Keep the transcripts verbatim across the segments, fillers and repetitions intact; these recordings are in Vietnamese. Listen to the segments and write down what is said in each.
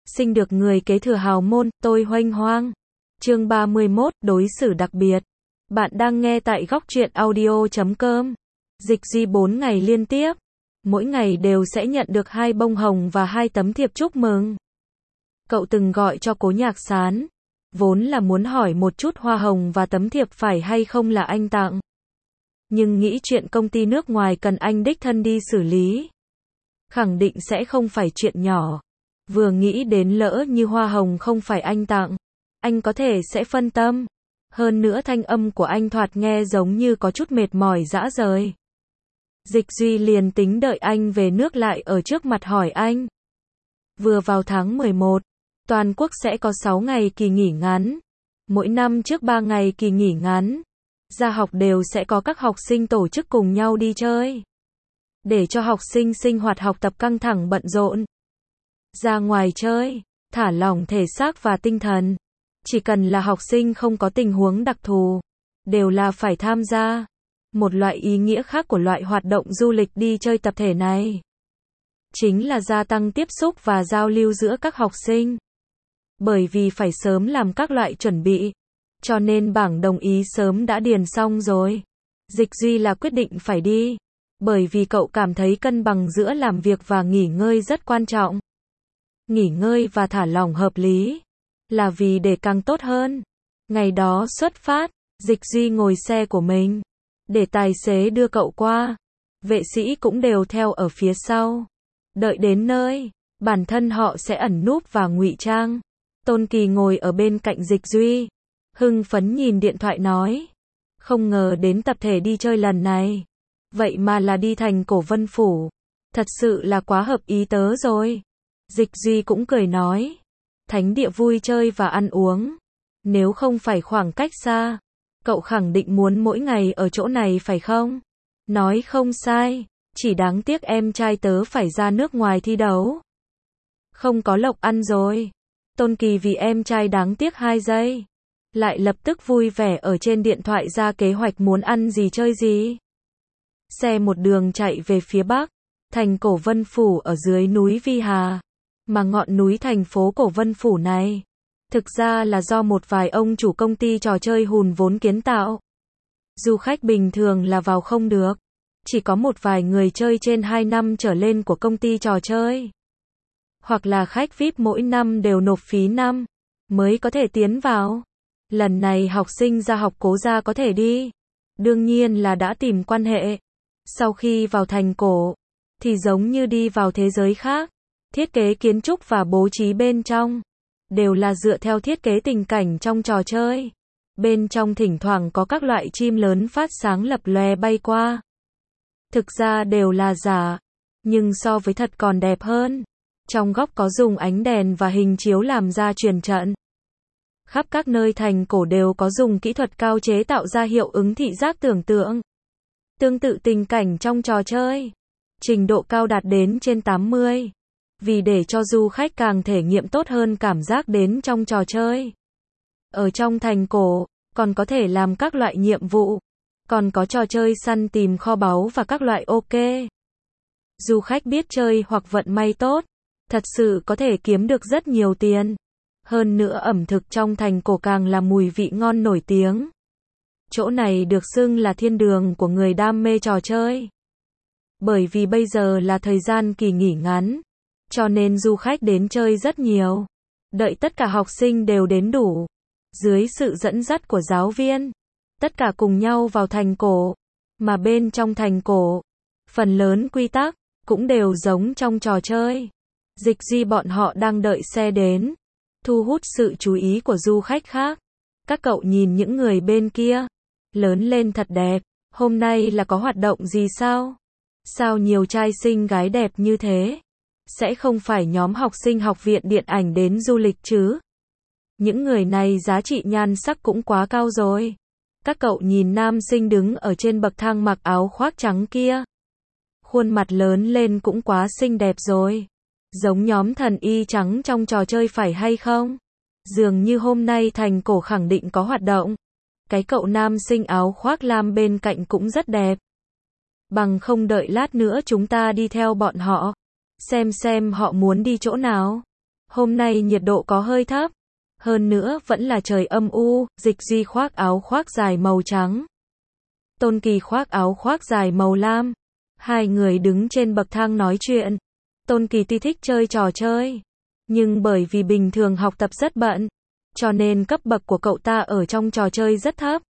sinh được người kế thừa hào môn, tôi huênh hoang. Chương ba mươi mốt, đối xử đặc biệt. Bạn đang nghe tại góc truyện audio chấm com. Dịch Duy bốn ngày liên tiếp, mỗi ngày đều sẽ nhận được hai bông hồng và hai tấm thiệp chúc mừng. Cậu từng gọi cho Cố Nhạc Sán, vốn là muốn hỏi một chút hoa hồng và tấm thiệp phải hay không là anh tặng. Nhưng nghĩ chuyện công ty nước ngoài cần anh đích thân đi xử lý, khẳng định sẽ không phải chuyện nhỏ. Vừa nghĩ đến lỡ như hoa hồng không phải anh tặng, anh có thể sẽ phân tâm. Hơn nữa thanh âm của anh thoạt nghe giống như có chút mệt mỏi rã rời. Dịch Duy liền tính đợi anh về nước lại ở trước mặt hỏi anh. Vừa vào tháng mười một, toàn quốc sẽ có sáu ngày kỳ nghỉ ngắn. Mỗi năm trước ba ngày kỳ nghỉ ngắn, ra học đều sẽ có các học sinh tổ chức cùng nhau đi chơi. Để cho học sinh sinh hoạt học tập căng thẳng bận rộn. Ra ngoài chơi, thả lỏng thể xác và tinh thần. Chỉ cần là học sinh không có tình huống đặc thù, đều là phải tham gia. Một loại ý nghĩa khác của loại hoạt động du lịch đi chơi tập thể này, chính là gia tăng tiếp xúc và giao lưu giữa các học sinh. Bởi vì phải sớm làm các loại chuẩn bị, cho nên bảng đồng ý sớm đã điền xong rồi. Dịch Duy là quyết định phải đi, bởi vì cậu cảm thấy cân bằng giữa làm việc và nghỉ ngơi rất quan trọng. Nghỉ ngơi và thả lỏng hợp lý, là vì để càng tốt hơn. Ngày đó xuất phát, Dịch Duy ngồi xe của mình, để tài xế đưa cậu qua. Vệ sĩ cũng đều theo ở phía sau. Đợi đến nơi, bản thân họ sẽ ẩn núp và ngụy trang. Tôn Kỳ ngồi ở bên cạnh Dịch Duy, hưng phấn nhìn điện thoại nói. Không ngờ đến tập thể đi chơi lần này, vậy mà là đi thành Cổ Vân Phủ. Thật sự là quá hợp ý tớ rồi. Dịch Duy cũng cười nói. Thánh địa vui chơi và ăn uống. Nếu không phải khoảng cách xa, cậu khẳng định muốn mỗi ngày ở chỗ này phải không? Nói không sai, chỉ đáng tiếc em trai tớ phải ra nước ngoài thi đấu. Không có lộc ăn rồi. Tôn Kỳ vì em trai đáng tiếc hai giây, lại lập tức vui vẻ ở trên điện thoại ra kế hoạch muốn ăn gì chơi gì. Xe một đường chạy về phía bắc, thành Cổ Vân Phủ ở dưới núi Vi Hà. Mà ngọn núi thành phố Cổ Vân Phủ này, thực ra là do một vài ông chủ công ty trò chơi hùn vốn kiến tạo. Du khách bình thường là vào không được, chỉ có một vài người chơi trên hai năm trở lên của công ty trò chơi, hoặc là khách vi ai pi mỗi năm đều nộp phí năm, mới có thể tiến vào. Lần này học sinh ra học Cố gia có thể đi, đương nhiên là đã tìm quan hệ. Sau khi vào thành cổ, thì giống như đi vào thế giới khác. Thiết kế kiến trúc và bố trí bên trong đều là dựa theo thiết kế tình cảnh trong trò chơi. Bên trong thỉnh thoảng có các loại chim lớn phát sáng lập lòe bay qua. Thực ra đều là giả, nhưng so với thật còn đẹp hơn. Trong góc có dùng ánh đèn và hình chiếu làm ra truyền trận. Khắp các nơi thành cổ đều có dùng kỹ thuật cao chế tạo ra hiệu ứng thị giác tưởng tượng. Tương tự tình cảnh trong trò chơi, trình độ cao đạt đến trên tám mươi. Vì để cho du khách càng thể nghiệm tốt hơn cảm giác đến trong trò chơi. Ở trong thành cổ, còn có thể làm các loại nhiệm vụ. Còn có trò chơi săn tìm kho báu và các loại ok. Du khách biết chơi hoặc vận may tốt, thật sự có thể kiếm được rất nhiều tiền. Hơn nữa ẩm thực trong thành cổ càng là mùi vị ngon nổi tiếng. Chỗ này được xưng là thiên đường của người đam mê trò chơi. Bởi vì bây giờ là thời gian kỳ nghỉ ngắn, cho nên du khách đến chơi rất nhiều. Đợi tất cả học sinh đều đến đủ, dưới sự dẫn dắt của giáo viên, tất cả cùng nhau vào thành cổ. Mà bên trong thành cổ, phần lớn quy tắc cũng đều giống trong trò chơi. Dịch Duy bọn họ đang đợi xe đến, thu hút sự chú ý của du khách khác. Các cậu nhìn những người bên kia, lớn lên thật đẹp. Hôm nay là có hoạt động gì sao? Sao nhiều trai xinh gái đẹp như thế? Sẽ không phải nhóm học sinh học viện điện ảnh đến du lịch chứ? Những người này giá trị nhan sắc cũng quá cao rồi. Các cậu nhìn nam sinh đứng ở trên bậc thang mặc áo khoác trắng kia. Khuôn mặt lớn lên cũng quá xinh đẹp rồi. Giống nhóm thần y trắng trong trò chơi phải hay không? Dường như hôm nay thành cổ khẳng định có hoạt động. Cái cậu nam sinh áo khoác lam bên cạnh cũng rất đẹp. Bằng không đợi lát nữa chúng ta đi theo bọn họ, xem xem họ muốn đi chỗ nào. Hôm nay nhiệt độ có hơi thấp. Hơn nữa vẫn là trời âm u, Dịch Duy khoác áo khoác dài màu trắng. Tôn Kỳ khoác áo khoác dài màu lam. Hai người đứng trên bậc thang nói chuyện. Tôn Kỳ tuy thích chơi trò chơi, nhưng bởi vì bình thường học tập rất bận, cho nên cấp bậc của cậu ta ở trong trò chơi rất thấp.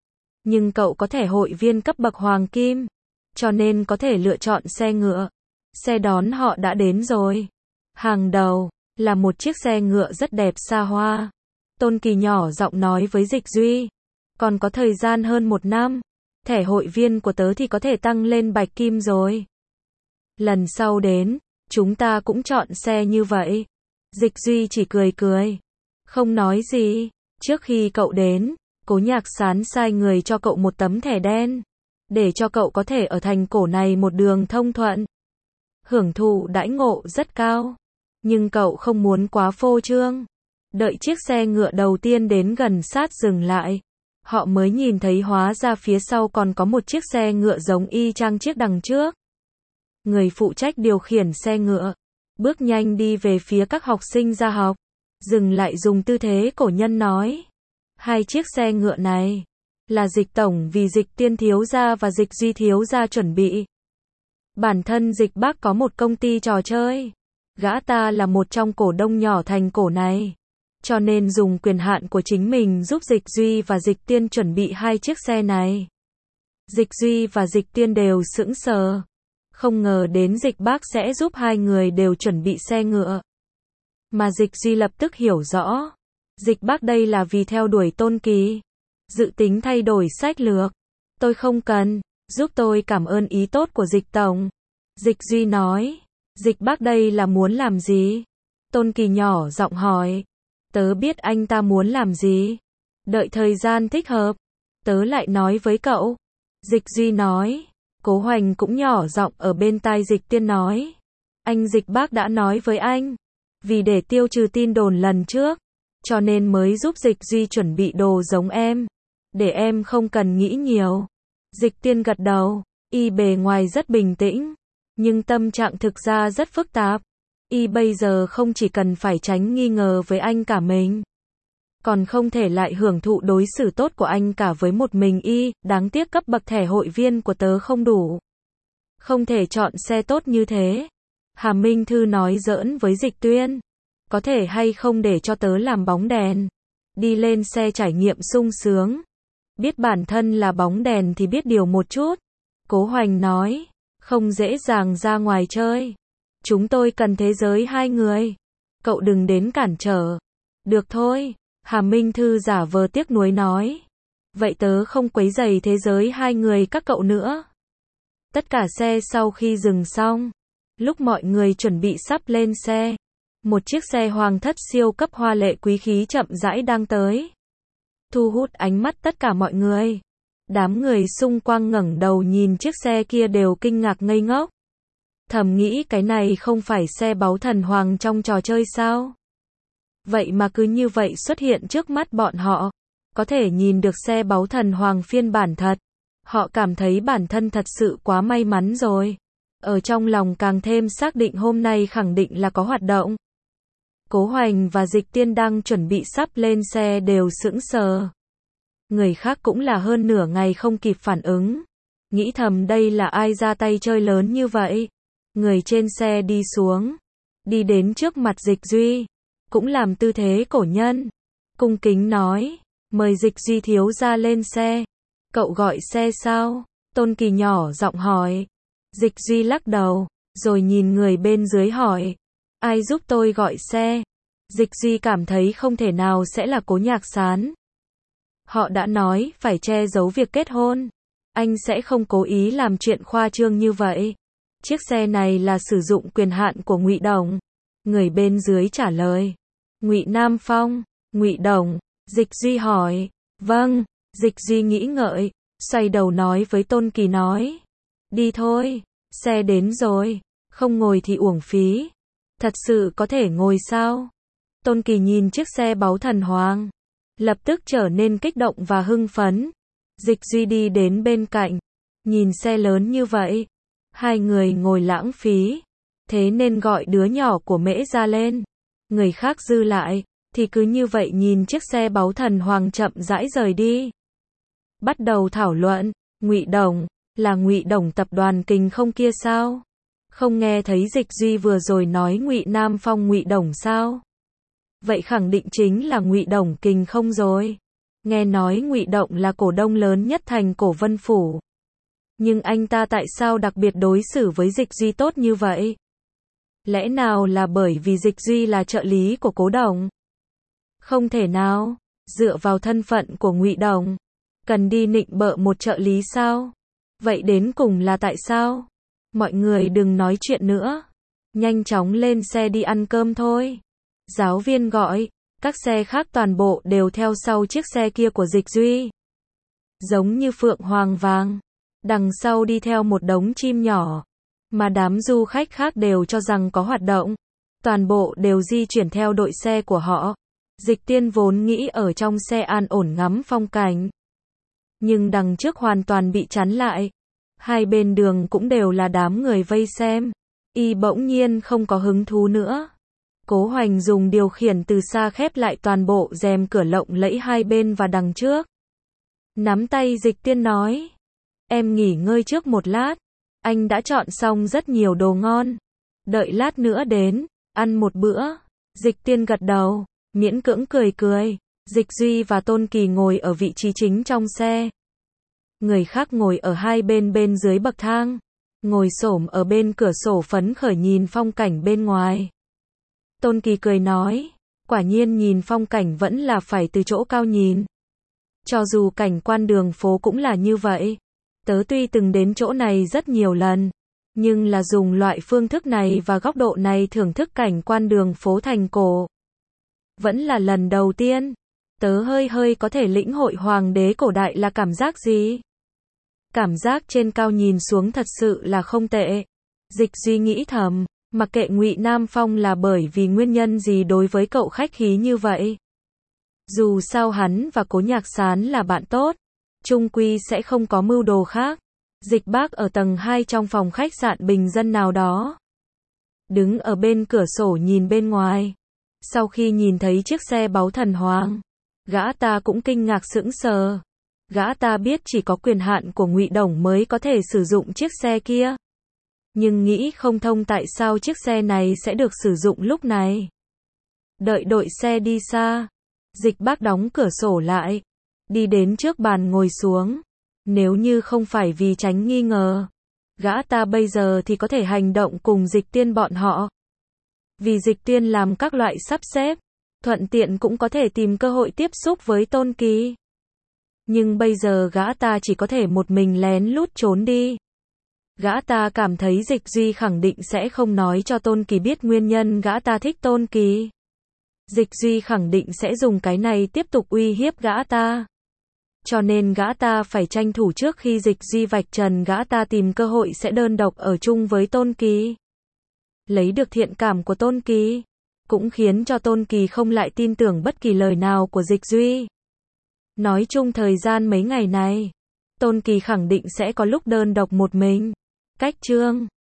Nhưng cậu có thẻ hội viên cấp bậc hoàng kim, cho nên có thể lựa chọn xe ngựa. Xe đón họ đã đến rồi. Hàng đầu là một chiếc xe ngựa rất đẹp xa hoa. Tôn Kỳ nhỏ giọng nói với Dịch Duy, còn có thời gian hơn một năm, thẻ hội viên của tớ thì có thể tăng lên bạch kim rồi. Lần sau đến, chúng ta cũng chọn xe như vậy. Dịch Duy chỉ cười cười, không nói gì. Trước khi cậu đến, Cố Nhạc Sán sai người cho cậu một tấm thẻ đen, để cho cậu có thể ở thành cổ này một đường thông thuận, hưởng thụ đãi ngộ rất cao. Nhưng cậu không muốn quá phô trương. Đợi chiếc xe ngựa đầu tiên đến gần sát dừng lại, họ mới nhìn thấy hóa ra phía sau còn có một chiếc xe ngựa giống y chang chiếc đằng trước. Người phụ trách điều khiển xe ngựa bước nhanh đi về phía các học sinh ra học, dừng lại dùng tư thế cổ nhân nói, hai chiếc xe ngựa này là Dịch tổng vì Dịch Tiên thiếu gia và Dịch Duy thiếu gia chuẩn bị. Bản thân Dịch Bác có một công ty trò chơi, gã ta là một trong cổ đông nhỏ thành cổ này, cho nên dùng quyền hạn của chính mình giúp Dịch Duy và Dịch Tiên chuẩn bị hai chiếc xe này. Dịch Duy và Dịch Tiên đều sững sờ, không ngờ đến Dịch Bác sẽ giúp hai người đều chuẩn bị xe ngựa. Mà Dịch Duy lập tức hiểu rõ, Dịch Bác đây là vì theo đuổi Tôn Kỳ, dự tính thay đổi sách lược. Tôi không cần, giúp tôi cảm ơn ý tốt của Dịch tổng. Dịch Duy nói, Dịch Bác đây là muốn làm gì? Tôn Kỳ nhỏ giọng hỏi, tớ biết anh ta muốn làm gì. Đợi thời gian thích hợp, tớ lại nói với cậu. Dịch Duy nói. Cố Hoành cũng nhỏ giọng ở bên tai Dịch Tiên nói, anh Dịch Bác đã nói với anh, vì để tiêu trừ tin đồn lần trước, cho nên mới giúp Dịch Duy chuẩn bị đồ giống em, để em không cần nghĩ nhiều. Dịch Tiên gật đầu, y bề ngoài rất bình tĩnh, nhưng tâm trạng thực ra rất phức tạp. Y bây giờ không chỉ cần phải tránh nghi ngờ với anh cả mình, còn không thể lại hưởng thụ đối xử tốt của anh cả với một mình y. Đáng tiếc cấp bậc thẻ hội viên của tớ không đủ, không thể chọn xe tốt như thế. Hà Minh Thư nói giỡn với Dịch Tuyên, có thể hay không để cho tớ làm bóng đèn, đi lên xe trải nghiệm sung sướng. Biết bản thân là bóng đèn thì biết điều một chút. Cố Hoành nói, không dễ dàng ra ngoài chơi, chúng tôi cần thế giới hai người, cậu đừng đến cản trở. Được thôi. Hà Minh Thư giả vờ tiếc nuối nói, vậy tớ không quấy rầy thế giới hai người các cậu nữa. Tất cả xe sau khi dừng xong, lúc mọi người chuẩn bị sắp lên xe, một chiếc xe hoàng thất siêu cấp hoa lệ quý khí chậm rãi đang tới, thu hút ánh mắt tất cả mọi người. Đám người xung quanh ngẩng đầu nhìn chiếc xe kia đều kinh ngạc ngây ngốc, thầm nghĩ cái này không phải xe báu thần hoàng trong trò chơi sao? Vậy mà cứ như vậy xuất hiện trước mắt bọn họ, có thể nhìn được xe báu thần hoàng phiên bản thật. Họ cảm thấy bản thân thật sự quá may mắn rồi. Ở trong lòng càng thêm xác định hôm nay khẳng định là có hoạt động. Cố Hoành và Dịch Tiên đang chuẩn bị sắp lên xe đều sững sờ. Người khác cũng là hơn nửa ngày không kịp phản ứng, nghĩ thầm đây là ai ra tay chơi lớn như vậy. Người trên xe đi xuống, đi đến trước mặt Dịch Duy, cũng làm tư thế cổ nhân, cung kính nói, mời Dịch Duy thiếu gia lên xe. Cậu gọi xe sao? Tôn Kỳ nhỏ giọng hỏi. Dịch Duy lắc đầu, rồi nhìn người bên dưới hỏi, ai giúp tôi gọi xe? Dịch Duy cảm thấy không thể nào sẽ là Cố Nhạc Sán. Họ đã nói phải che giấu việc kết hôn, anh sẽ không cố ý làm chuyện khoa trương như vậy. Chiếc xe này là sử dụng quyền hạn của Ngụy Đồng. Người bên dưới trả lời, Ngụy Nam Phong. Ngụy Đồng. Dịch Duy hỏi, vâng. Dịch Duy nghĩ ngợi, xoay đầu nói với Tôn Kỳ nói, đi thôi, xe đến rồi, không ngồi thì uổng phí. Thật sự có thể ngồi sao? Tôn Kỳ nhìn chiếc xe báu thần hoàng, lập tức trở nên kích động và hưng phấn. Dịch Duy đi đến bên cạnh, nhìn xe lớn như vậy, hai người ngồi lãng phí, thế nên gọi đứa nhỏ của Mễ ra lên. Người khác dư lại, thì cứ như vậy nhìn chiếc xe báu thần hoàng chậm rãi rời đi. Bắt đầu thảo luận, Ngụy Đồng, là Ngụy Đồng tập đoàn Kình không kia sao? Không nghe thấy Dịch Duy vừa rồi nói Ngụy Nam Phong Ngụy Đồng sao? Vậy khẳng định chính là Ngụy Đồng Kình không rồi. Nghe nói Ngụy Động là cổ đông lớn nhất thành Cổ Vân Phủ. Nhưng anh ta tại sao đặc biệt đối xử với Dịch Duy tốt như vậy? Lẽ nào là bởi vì Dịch Duy là trợ lý của Cố Đồng? Không thể nào, dựa vào thân phận của Ngụy Đồng, cần đi nịnh bợ một trợ lý sao? Vậy đến cùng là tại sao? Mọi người đừng nói chuyện nữa, nhanh chóng lên xe đi ăn cơm thôi. Giáo viên gọi, các xe khác toàn bộ đều theo sau chiếc xe kia của Dịch Duy. Giống như phượng hoàng vàng, đằng sau đi theo một đống chim nhỏ, mà đám du khách khác đều cho rằng có hoạt động. Toàn bộ đều di chuyển theo đội xe của họ. Dịch Tiên vốn nghĩ ở trong xe an ổn ngắm phong cảnh. Nhưng đằng trước hoàn toàn bị chắn lại. Hai bên đường cũng đều là đám người vây xem. Y bỗng nhiên không có hứng thú nữa. Cố Hoành dùng điều khiển từ xa khép lại toàn bộ rèm cửa lộng lẫy hai bên và đằng trước. Nắm tay Dịch Tiên nói. Em nghỉ ngơi trước một lát. Anh đã chọn xong rất nhiều đồ ngon. Đợi lát nữa đến, ăn một bữa. Dịch Tiên gật đầu, miễn cưỡng cười cười. Dịch Duy và Tôn Kỳ ngồi ở vị trí chính trong xe. Người khác ngồi ở hai bên bên dưới bậc thang. Ngồi xổm ở bên cửa sổ phấn khởi nhìn phong cảnh bên ngoài. Tôn Kỳ cười nói, quả nhiên nhìn phong cảnh vẫn là phải từ chỗ cao nhìn. Cho dù cảnh quan đường phố cũng là như vậy. Tớ tuy từng đến chỗ này rất nhiều lần, nhưng là dùng loại phương thức này và góc độ này thưởng thức cảnh quan đường phố thành cổ. Vẫn là lần đầu tiên, tớ hơi hơi có thể lĩnh hội hoàng đế cổ đại là cảm giác gì. Cảm giác trên cao nhìn xuống thật sự là không tệ. Dịch Duy nghĩ thầm, mặc kệ Ngụy Nam Phong là bởi vì nguyên nhân gì đối với cậu khách khí như vậy. Dù sao hắn và Cố Nhạc Sán là bạn tốt, chung quy sẽ không có mưu đồ khác. Dịch Bác ở tầng hai trong phòng khách sạn bình dân nào đó. Đứng ở bên cửa sổ nhìn bên ngoài. Sau khi nhìn thấy chiếc xe báu thần hoàng, gã ta cũng kinh ngạc sững sờ. Gã ta biết chỉ có quyền hạn của Ngụy Đồng mới có thể sử dụng chiếc xe kia. Nhưng nghĩ không thông tại sao chiếc xe này sẽ được sử dụng lúc này. Đợi đội xe đi xa, Dịch Bác đóng cửa sổ lại, đi đến trước bàn ngồi xuống. Nếu như không phải vì tránh nghi ngờ, gã ta bây giờ thì có thể hành động cùng Dịch Tiên bọn họ. Vì Dịch Tiên làm các loại sắp xếp, thuận tiện cũng có thể tìm cơ hội tiếp xúc với Tôn Kỳ. Nhưng bây giờ gã ta chỉ có thể một mình lén lút trốn đi. Gã ta cảm thấy Dịch Duy khẳng định sẽ không nói cho Tôn Kỳ biết nguyên nhân gã ta thích Tôn Kỳ. Dịch Duy khẳng định sẽ dùng cái này tiếp tục uy hiếp gã ta. Cho nên gã ta phải tranh thủ trước khi Dịch Duy vạch trần gã ta tìm cơ hội sẽ đơn độc ở chung với Tôn Kỳ. Lấy được thiện cảm của Tôn Kỳ, cũng khiến cho Tôn Kỳ không lại tin tưởng bất kỳ lời nào của Dịch Duy. Nói chung thời gian mấy ngày này, Tôn Kỳ khẳng định sẽ có lúc đơn độc một mình. Cách chương